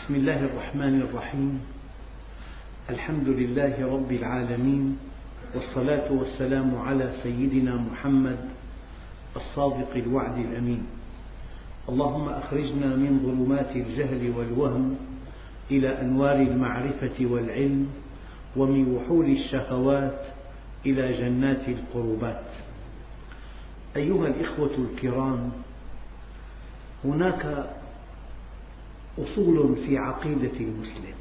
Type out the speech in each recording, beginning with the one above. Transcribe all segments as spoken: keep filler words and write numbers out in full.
بسم الله الرحمن الرحيم. الحمد لله رب العالمين، والصلاة والسلام على سيدنا محمد الصادق الوعد الأمين. اللهم أخرجنا من ظلمات الجهل والوهم إلى أنوار المعرفة والعلم، ومن وحول الشهوات إلى جنات القربات. أيها الإخوة الكرام، هناك أصول في عقيدة المسلم.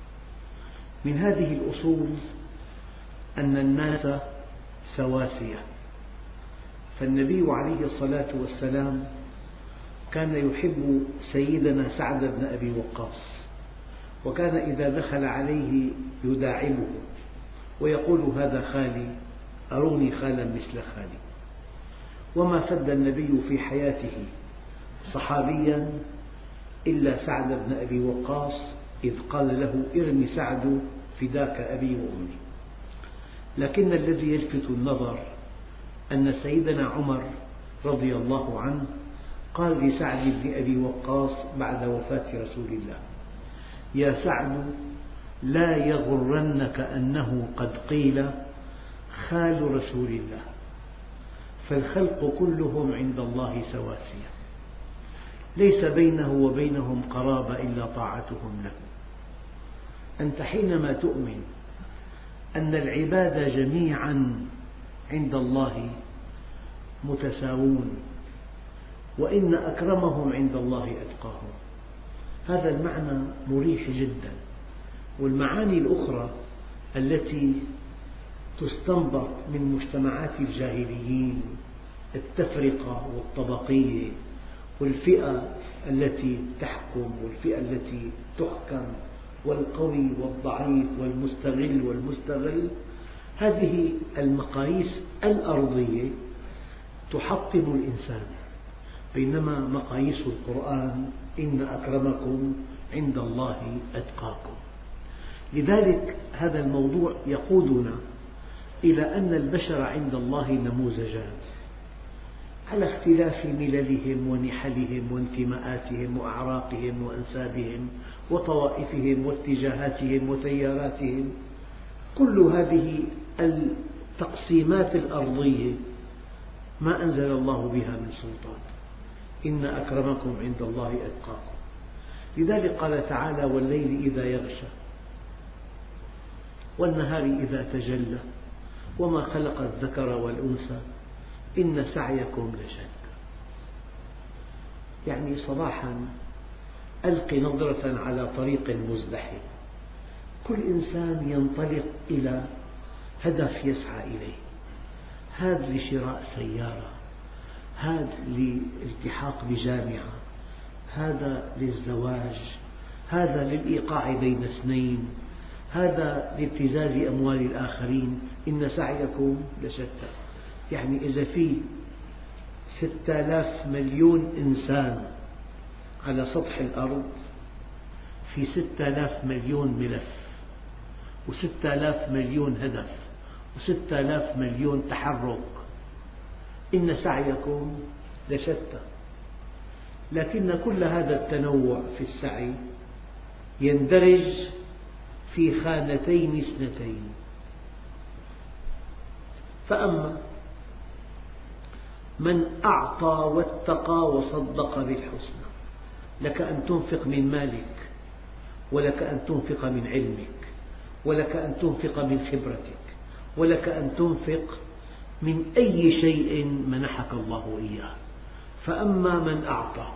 من هذه الأصول أن الناس سواسية، فالنبي عليه الصلاة والسلام كان يحب سيدنا سعد بن أبي وقاص، وكان إذا دخل عليه يداعبه ويقول: هذا خالي، أروني خالا مثل خالي. وما فد النبي في حياته صحابيا إلا سعد بن أبي وقاص، إذ قال له: ارم سعد فداك أبي وأمي. لكن الذي يلفت النظر أن سيدنا عمر رضي الله عنه قال لسعد بن أبي وقاص بعد وفاة رسول الله: يا سعد، لا يغرنك أنه قد قيل خال رسول الله، فالخلق كلهم عند الله سواسية، ليس بينه وبينهم قرابة إلا طاعتهم له. أنت حينما تؤمن أن العباد جميعا عند الله متساوون، وإن أكرمهم عند الله أتقاهم، هذا المعنى مريح جدا. والمعاني الأخرى التي تستنبط من مجتمعات الجاهليين، التفرقة والطبقية والفئة التي تحكم والفئة التي تحكم، والقوي والضعيف والمستغل والمستغل، هذه المقاييس الأرضية تحطم الإنسان، بينما مقاييس القرآن: إن أكرمكم عند الله أتقاكم. لذلك هذا الموضوع يقودنا إلى أن البشر عند الله نموذجان، على اختلاف مللهم ونحلهم وانتماءاتهم وأعراقهم وأنسابهم وطوائفهم واتجاهاتهم وتياراتهم. كل هذه التقسيمات الأرضية ما أنزل الله بها من سلطان. إن أكرمكم عند الله أتقاكم. لذلك قال تعالى: والليل إذا يغشى والنهار إذا تجلى وما خلق الذكر والأنثى إن سعيكم لشتى. يعني صباحا ألق نظرة على طريق مزدحم، كل إنسان ينطلق إلى هدف يسعى إليه، هذا لشراء سيارة، هذا للالتحاق بجامعة، هذا للزواج، هذا للإيقاع بين اثنين، هذا لابتزاز أموال الآخرين. إن سعيكم لشتى. يعني إذا في ستة آلاف مليون إنسان على سطح الأرض، في ستة آلاف مليون ملف، وستة آلاف مليون هدف، وستة آلاف مليون تحرك. إن سعيكم لشتى. لكن كل هذا التنوع في السعي يندرج في خانتين اثنتين. فأما من أعطى واتقى وصدق بالحسنى، لك أن تنفق من مالك، ولك أن تنفق من علمك، ولك أن تنفق من خبرتك، ولك أن تنفق من أي شيء منحك الله إياه. فأما من أعطى،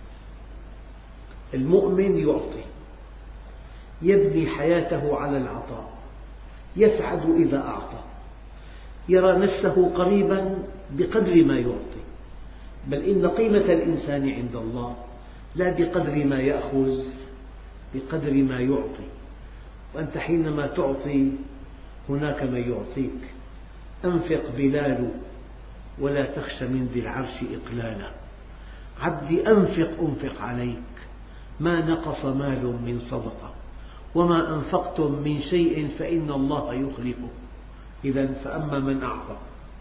المؤمن يعطي، يبني حياته على العطاء، يسعد إذا أعطى، يرى نفسه قريبا بقدر ما يعطي. بل إن قيمة الإنسان عند الله لا بقدر ما يأخذ، بقدر ما يعطي. وأنت حينما تعطي هناك من يعطيك. أنفق بلال ولا تخش من ذي العرش إقلالا. عبدي أنفق أنفق عليك، ما نقص مال من صدقة، وما أنفقتم من شيء فإن الله يخلفه. إذن فأما من أعطى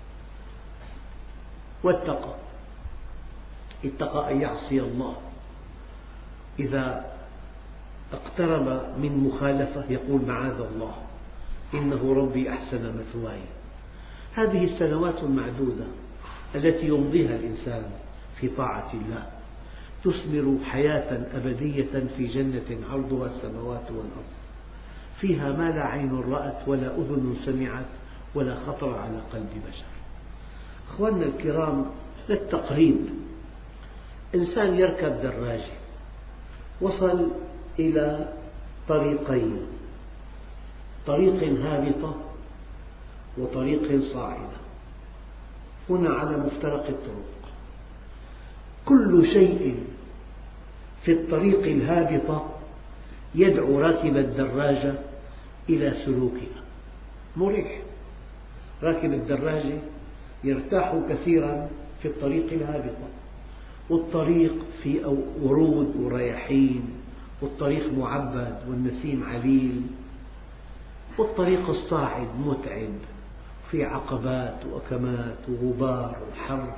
واتقى، اتقى أن يعصي الله. إذا اقترب من مخالفة يقول معاذ الله إنه ربي أحسن مثواي. هذه السنوات المعدودة التي يمضيها الإنسان في طاعة الله تثمر حياة أبدية في جنة عرضها السماوات والأرض، فيها ما لا عين رأت ولا أذن سمعت ولا خطر على قلب بشر. أخواننا الكرام، للتقريب، إنسان يركب دراجة وصل إلى طريقين، طريق هابطة وطريق صاعدة، هنا على مفترق الطرق. كل شيء في الطريق الهابطة يدعو راكب الدراجة إلى سلوكها، مريح. راكب الدراجة يرتاح كثيرا في الطريق الهابطة، والطريق فيه ورود ورياحين، والطريق معبد والنسيم عليل. والطريق الصاعد متعب، فيه عقبات وأكمات وغبار وحر.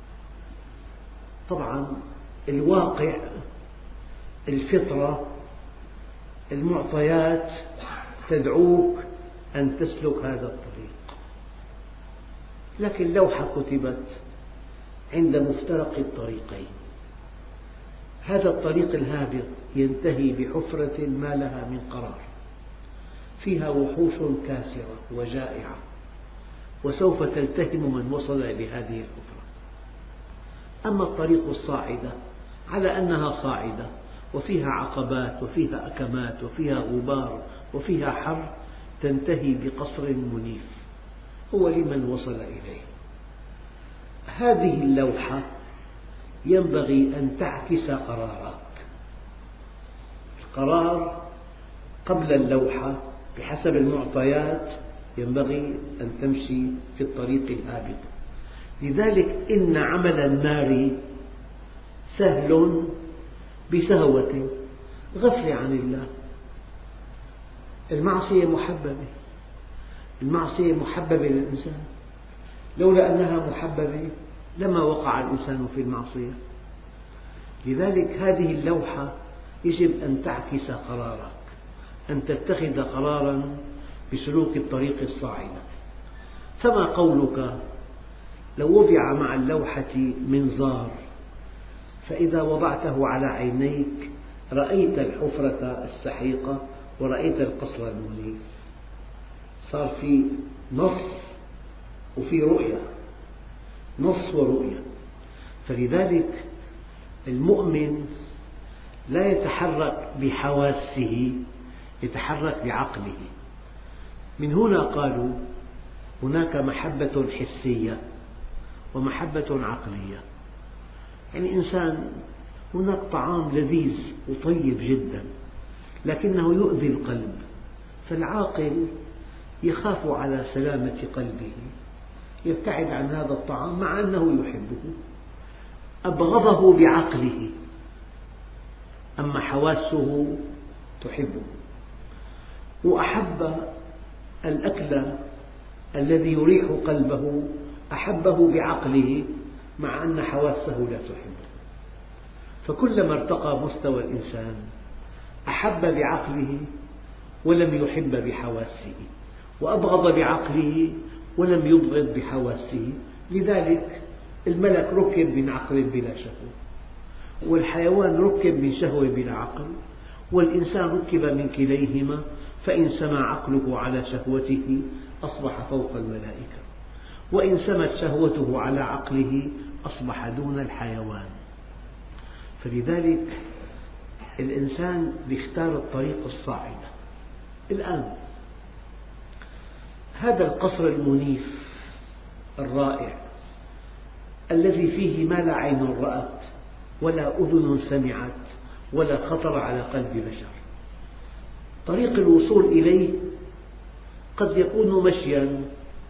طبعا الواقع، الفطرة، المعطيات تدعوك أن تسلك هذا الطريق، لكن لوحة كتبت عند مفترق الطريقين. هذا الطريق الهابط ينتهي بحفرة ما لها من قرار، فيها وحوش كاسرة وجائعة، وسوف تلتهم من وصل بهذه الحفرة. أما الطريق الصاعدة على أنها صاعدة وفيها عقبات وفيها أكمات وفيها غبار وفيها حر، تنتهي بقصر منيف هو لمن وصل إليه. هذه اللوحة ينبغي أن تعكس قرارك. القرار قبل اللوحة بحسب المعطيات ينبغي أن تمشي في الطريق الهابط. لذلك إن عمل النار سهل بسهوة، غفلة عن الله. المعصية محببة، المعصية محببة للإنسان، لولا أنها محببة لما وقع الإنسان في المعصية. لذلك هذه اللوحة يجب أن تعكس قرارك، أن تتخذ قرارا بسلوك الطريق الصاعدة. فما قولك لو وضع مع اللوحة منظار، فإذا وضعته على عينيك رأيت الحفرة السحيقة ورأيت القصر المنيف، صار في نص وفي رؤية، نص ورؤية. فلذلك المؤمن لا يتحرك بحواسه، يتحرك بعقله. من هنا قالوا هناك محبة حسية ومحبة عقلية. يعني إنسان هناك طعام لذيذ وطيب جدا لكنه يؤذي القلب، فالعاقل يخاف على سلامة قلبه، يبتعد عن هذا الطعام مع أنه يحبه، أبغضه بعقله، أما حواسه تحبه. وأحب الأكل الذي يريح قلبه، أحبه بعقله مع أن حواسه لا تحبه. فكلما ارتقى مستوى الإنسان أحب بعقله ولم يحب بحواسه، وأبغض بعقله ولم يبغض بحواسه. لذلك الملك ركب من عقل بلا شهوة، والحيوان ركب من شهوة بلا عقل، والإنسان ركب من كليهما، فإن سمى عقله على شهوته أصبح فوق الملائكة، وإن سمت شهوته على عقله أصبح دون الحيوان. فلذلك الإنسان يختار الطريق الصاعدة. الآن هذا القصر المنيف الرائع الذي فيه ما لا عين رأت ولا أذن سمعت ولا خطر على قلب بشر، طريق الوصول إليه قد يكون مشيا،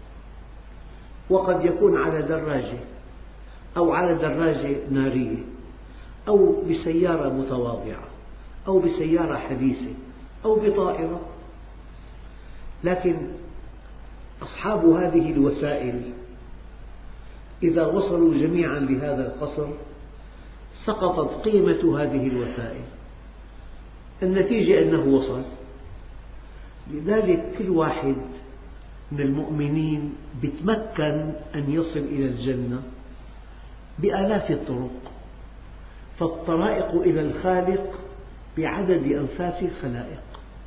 وقد يكون على دراجة أو على دراجة نارية أو بسيارة متواضعة أو بسيارة حديثة أو بطائرة. لكن أصحاب هذه الوسائل إذا وصلوا جميعا لهذا القصر سقطت قيمة هذه الوسائل. النتيجة أنه وصل. لذلك كل واحد من المؤمنين يتمكن أن يصل إلى الجنة بآلاف الطرق، فالطرائق إلى الخالق بعدد أنفاس الخلائق.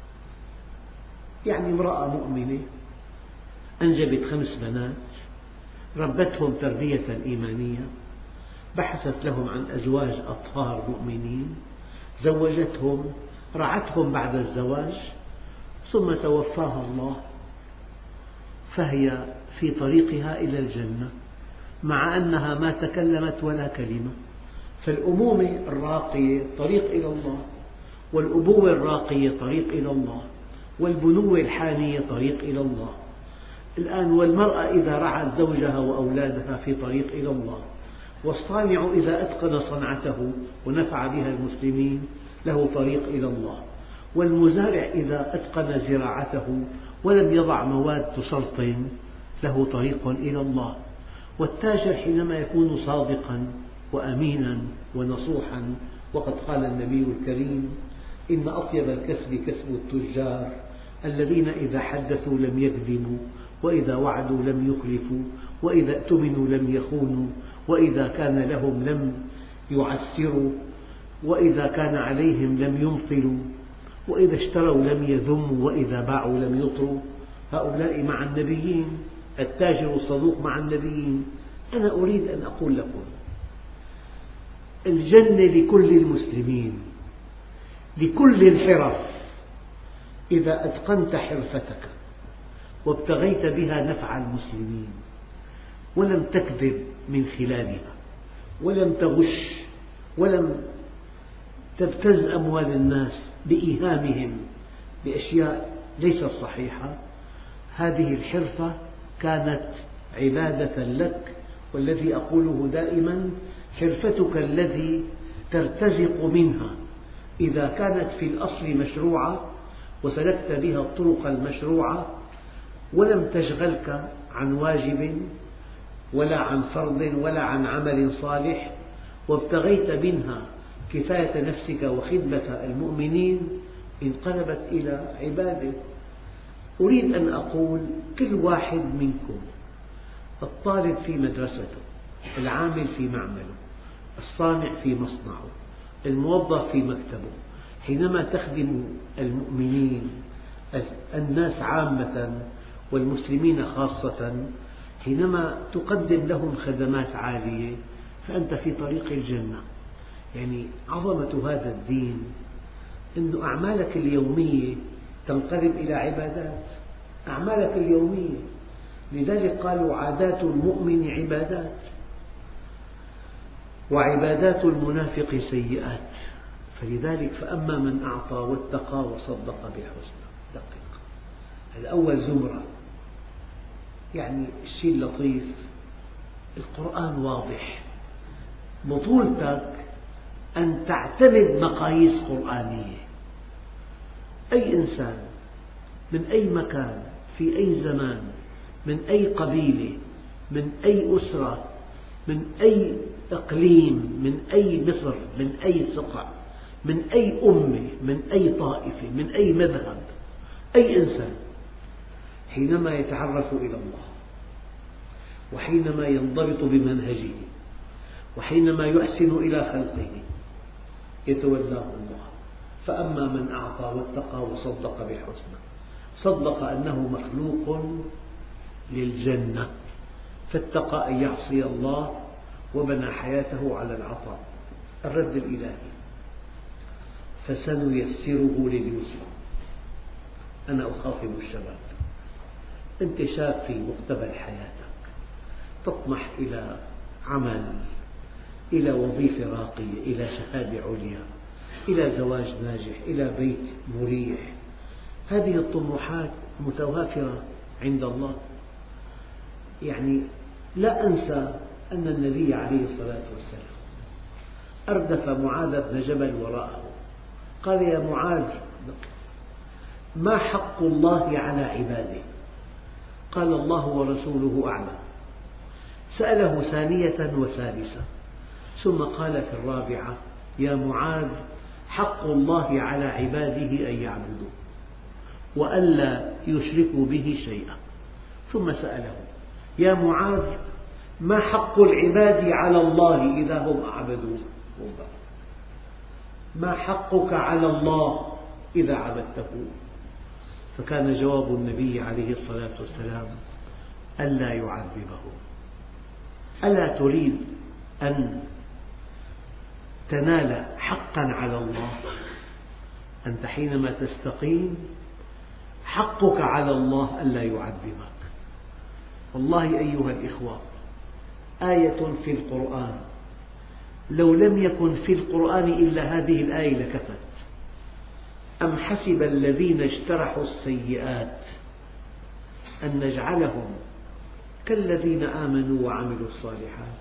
يعني امرأة مؤمنة أنجبت خمس بنات، ربتهم تربية إيمانية، بحثت لهم عن أزواج أطهار مؤمنين، زوجتهم، رعتهم بعد الزواج، ثم توفاها الله، فهي في طريقها إلى الجنة مع أنها ما تكلمت ولا كلمة. فالأمومة الراقية طريق إلى الله، والأبوة الراقية طريق إلى الله، والبنوة الحانية طريق إلى الله. الآن والمرأة إذا رعت زوجها وأولادها في طريق إلى الله، والصانع إذا أتقن صنعته ونفع بها المسلمين له طريق إلى الله، والمزارع إذا أتقن زراعته ولم يضع مواد تسرطن له طريق إلى الله، والتاجر حينما يكون صادقا وأمينا ونصوحا. وقد قال النبي الكريم: إن أطيب الكسب كسب التجار الذين إذا حدثوا لم يكذبوا، وإذا وعدوا لم يخلفوا، وإذا اؤتمنوا لم يخونوا، وإذا كان لهم لم يعسروا، وإذا كان عليهم لم يمطلوا، وإذا اشتروا لم يذموا، وإذا باعوا لم يطروا. هؤلاء مع النبيين، التاجر الصدوق مع النبيين. أنا أريد أن أقول لكم الجنة لكل المسلمين، لكل الحرف، إذا أتقنت حرفتك وابتغيت بها نفع المسلمين ولم تكذب من خلالها، ولم تغش، ولم تبتز أموال الناس بإيهامهم بأشياء ليست صحيحة. هذه الحرفة كانت عبادة لك، والذي أقوله دائما: حرفتك التي ترتزق منها إذا كانت في الأصل مشروعة وسلكت بها الطرق المشروعة، ولم تشغلك عن واجب ولا عن فرض ولا عن عمل صالح، وابتغيت منها كفاية نفسك وخدمة المؤمنين، انقلبت إلى عبادة. أريد أن أقول كل واحد منكم، الطالب في مدرسته، العامل في معمله، الصانع في مصنعه، الموظف في مكتبه، حينما تخدم المؤمنين الناس عامة والمسلمين خاصة، حينما تقدم لهم خدمات عالية فأنت في طريق الجنة. يعني عظمة هذا الدين أن أعمالك اليومية تنقلب إلى عبادات، أعمالك اليومية. لذلك قالوا: عادات المؤمن عبادات، وعبادات المنافق سيئات. فلذلك فأما من أعطى واتقى وصدق بالحسنى. دقيق، الأول زمرة. يعني الشيء اللطيف، القرآن واضح، بطولتك أن تعتمد مقاييس قرآنية. أي إنسان من أي مكان في أي زمان، من أي قبيلة، من أي أسرة، من أي إقليم، من أي مصر، من أي سقع، من أي أمة، من أي طائفة، من أي مذهب، أي إنسان حينما يتعرف إلى الله، وحينما ينضبط بمنهجه، وحينما يحسن إلى خلقه، يتولاه الله. فأما من أعطى واتقى وصدق بالحسنى، صدق أنه مخلوق للجنة، فاتقى أن يعصي الله وبنى حياته على العطاء. الرد الإلهي: فسنيسره لليسرى. أنا أخاطب الشباب، أنت شاب في مقتبل حياتك، تطمح إلى عمل، إلى وظيفة راقية، إلى شهادة عليا، إلى زواج ناجح، إلى بيت مريح. هذه الطموحات متوافرة عند الله. يعني لا أنسى أن النبي عليه الصلاة والسلام أردف معاذ بن جبل وراءه، قال: يا معاذ، ما حق الله على عباده؟ قال: الله ورسوله أعلم. سأله ثانية وثالثة، ثم قال في الرابعة: يا معاذ، حق الله على عباده أن يعبدوه وألا يشركوا به شيئا. ثم سأله: يا معاذ، ما حق العباد على الله إذا هم أعبدوه؟ ما حقك على الله إذا عبدته؟ فكان جواب النبي عليه الصلاة والسلام: ألا يعذبهم. ألا تريد أن تنال حقا على الله؟ أنت حينما تستقيم حقك على الله ألا يعذبك. والله أيها الإخوة، آية في القرآن لو لم يكن في القرآن إلا هذه الآية لكفت. أم حسب الذين اجترحوا السيئات أن نجعلهم كالذين آمنوا وعملوا الصالحات.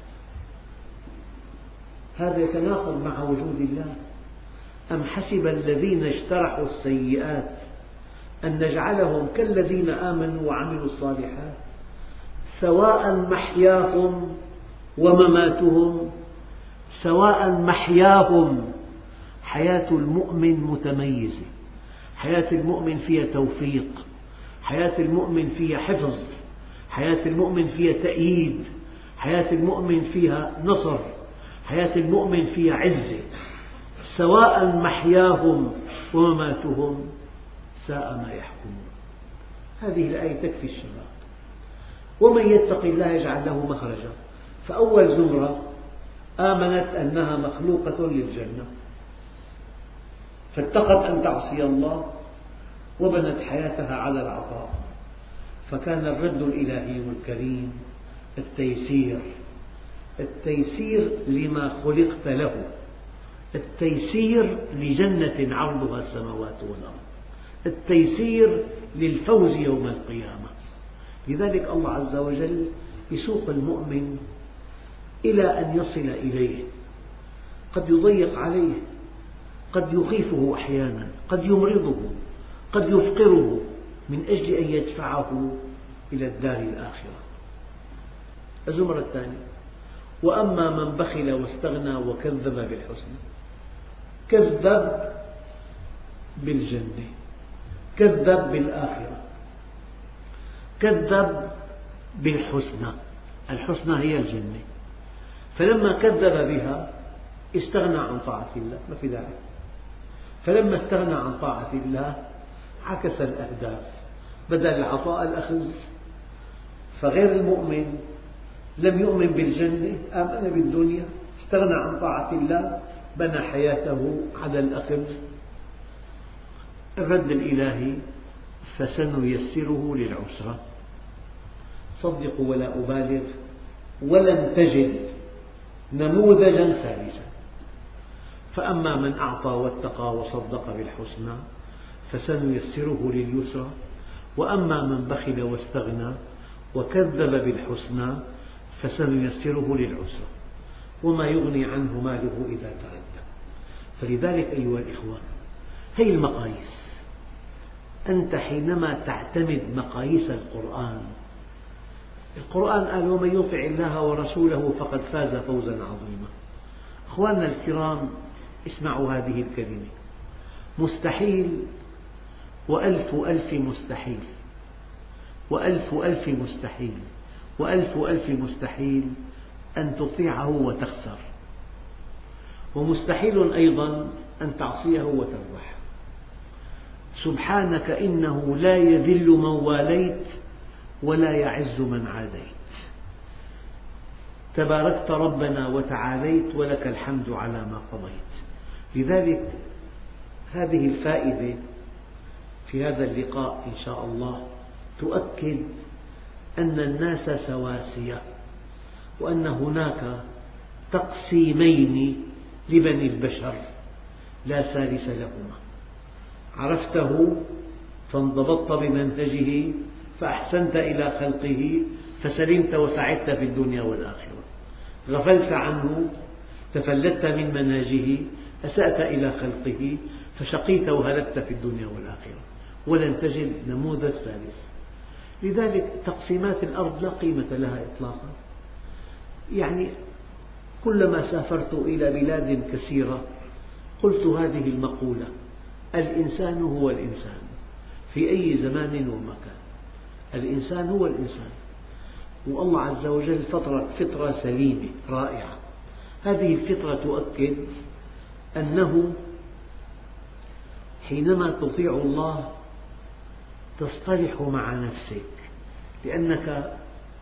هذا يتناقض مع وجود الله. أم حسب الذين اجترحوا السيئات أن نجعلهم كالذين آمنوا وعملوا الصالحات سواء محياهم ومماتهم. سواء محياهم، حياة المؤمن متميزة، حياة المؤمن فيها توفيق، حياة المؤمن فيها حفظ، حياة المؤمن فيها تأييد، حياة المؤمن فيها نصر، حياة المؤمن فيها عزة. سواء محياهم ومماتهم ساء ما يحكمون. هذه الآية تكفي الشباب. ومن يتق الله يجعل له مخرجا. فأول زمرة آمنت أنها مخلوقة للجنة فاتقت أن تعصي الله وبنت حياتها على العطاء. فكان الرد الإلهي الكريم التيسير، التيسير لما خلقت له، التيسير لجنة عرضها السماوات والأرض، التيسير للفوز يوم القيامة. لذلك الله عز وجل يسوق المؤمن إلى أن يصل إليه. قد يضيق عليه، قد يخيفه أحيانا، قد يمرضه، قد يفقره من أجل أن يدفعه إلى الدار الآخرة. الزمرة الثانية: وأما من بخل واستغنى وكذب بالحسنى. كذب بالجنة، كذب بالآخرة، كذب بالحسنى. الحسنى هي الجنة. فلما كذب بها استغنى عن طاعة الله، ما في داعي. فلما استغنى عن طاعة الله عكس الأهداف، بدل العطاء الأخذ. فغير المؤمن لم يؤمن بالجنة، آمن بالدنيا، استغنى عن طاعة الله، بنى حياته على الأخذ. الرد الإلهي: فسنيسره للعسرى. صدقوا ولا أبالغ، ولن تجد نموذجا ثالثا. فأما من أعطى واتقى وصدق بالحسنى فسنيسره لليسرى، وأما من بخل واستغنى وكذب بالحسنى فسنيسره للعسرى، وما يغني عنه ماله إذا تردى. فلذلك أيها الإخوة، هذه المقاييس. أنت حينما تعتمد مقاييس القرآن، القرآن قال: ومن يطع الله ورسوله فقد فاز فوزا عظيما. أخواننا الكرام، اسمعوا هذه الكلمة: مستحيل وألف ألف مستحيل وألف ألف مستحيل وألف ألف مستحيل أن تطيعه وتخسر، ومستحيل أيضا أن تعصيه وتربح. سبحانك إنه لا يذل من واليت ولا يعز من عاديت. تباركت ربنا وتعاليت ولك الحمد على ما قضيت. لذلك هذه الفائدة في هذا اللقاء إن شاء الله تؤكد أن الناس سواسية، وأن هناك تقسيمين لبني البشر لا ثالث لهما. عرفته فانضبطت بمنهجه فأحسنت إلى خلقه فسلمت وسعدت في الدنيا والآخرة. غفلت عنه تفلتت من منهجه أسأت إلى خلقه فشقيت وهلكت في الدنيا والآخرة، ولن تجد نموذج ثالث. لذلك تقسيمات الأرض لا قيمة لها إطلاقا. يعني كلما سافرت إلى بلاد كثيرة قلت هذه المقولة: الإنسان هو الإنسان في أي زمان ومكان. الإنسان هو الإنسان، والله عز وجل فطرة فطرة سليمة رائعة. هذه الفطرة تؤكد أنه حينما تطيع الله تصطلح مع نفسك، لأنك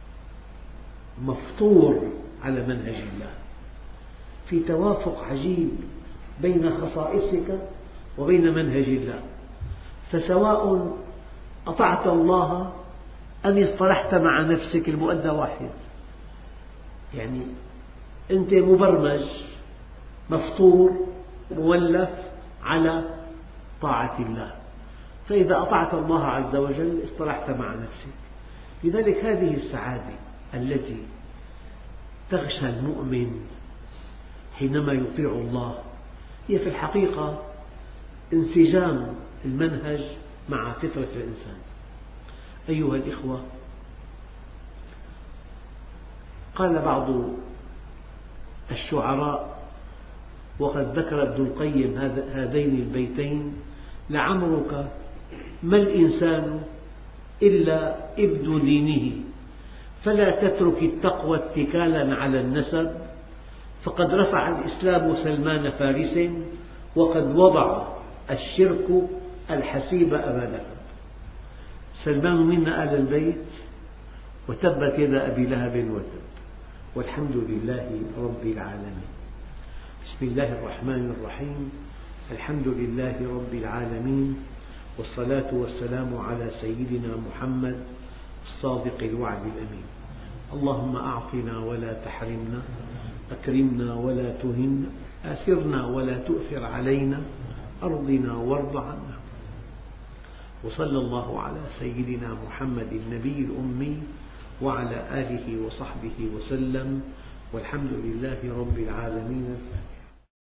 مفطور على منهج الله، في توافق عجيب بين خصائصك وبين منهج الله. فسواء أطعت الله أم اصطلحت مع نفسك المؤدى واحد. يعني أنت مبرمج، مفطور، مولف على طاعة الله، فإذا أطعت الله عز وجل اصطلحت مع نفسك. لذلك هذه السعادة التي تغشى المؤمن حينما يطيع الله هي في الحقيقة انسجام المنهج مع فطرة الإنسان. أيها الإخوة، قال بعض الشعراء، وقد ذكر ابن القيم هذين البيتين: لعمرك ما الإنسان إلا إبد دينه، فلا تترك التقوى اتكالا على النسب، فقد رفع الإسلام سلمان فارس، وقد وضع الشرك الحسيب أبا لهب. سلمان منا آل البيت، وتبت يد أبي لهب وتب، والحمد لله رب العالمين. بسم الله الرحمن الرحيم. الحمد لله رب العالمين، والصلاة والسلام على سيدنا محمد الصادق الوعد الأمين. اللهم أعطنا ولا تحرمنا، أكرمنا ولا تهنا، آثرنا ولا تؤثر علينا، أرضنا وارض عنا. وصلى الله على سيدنا محمد النبي الأمي وعلى آله وصحبه وسلم، والحمد لله رب العالمين.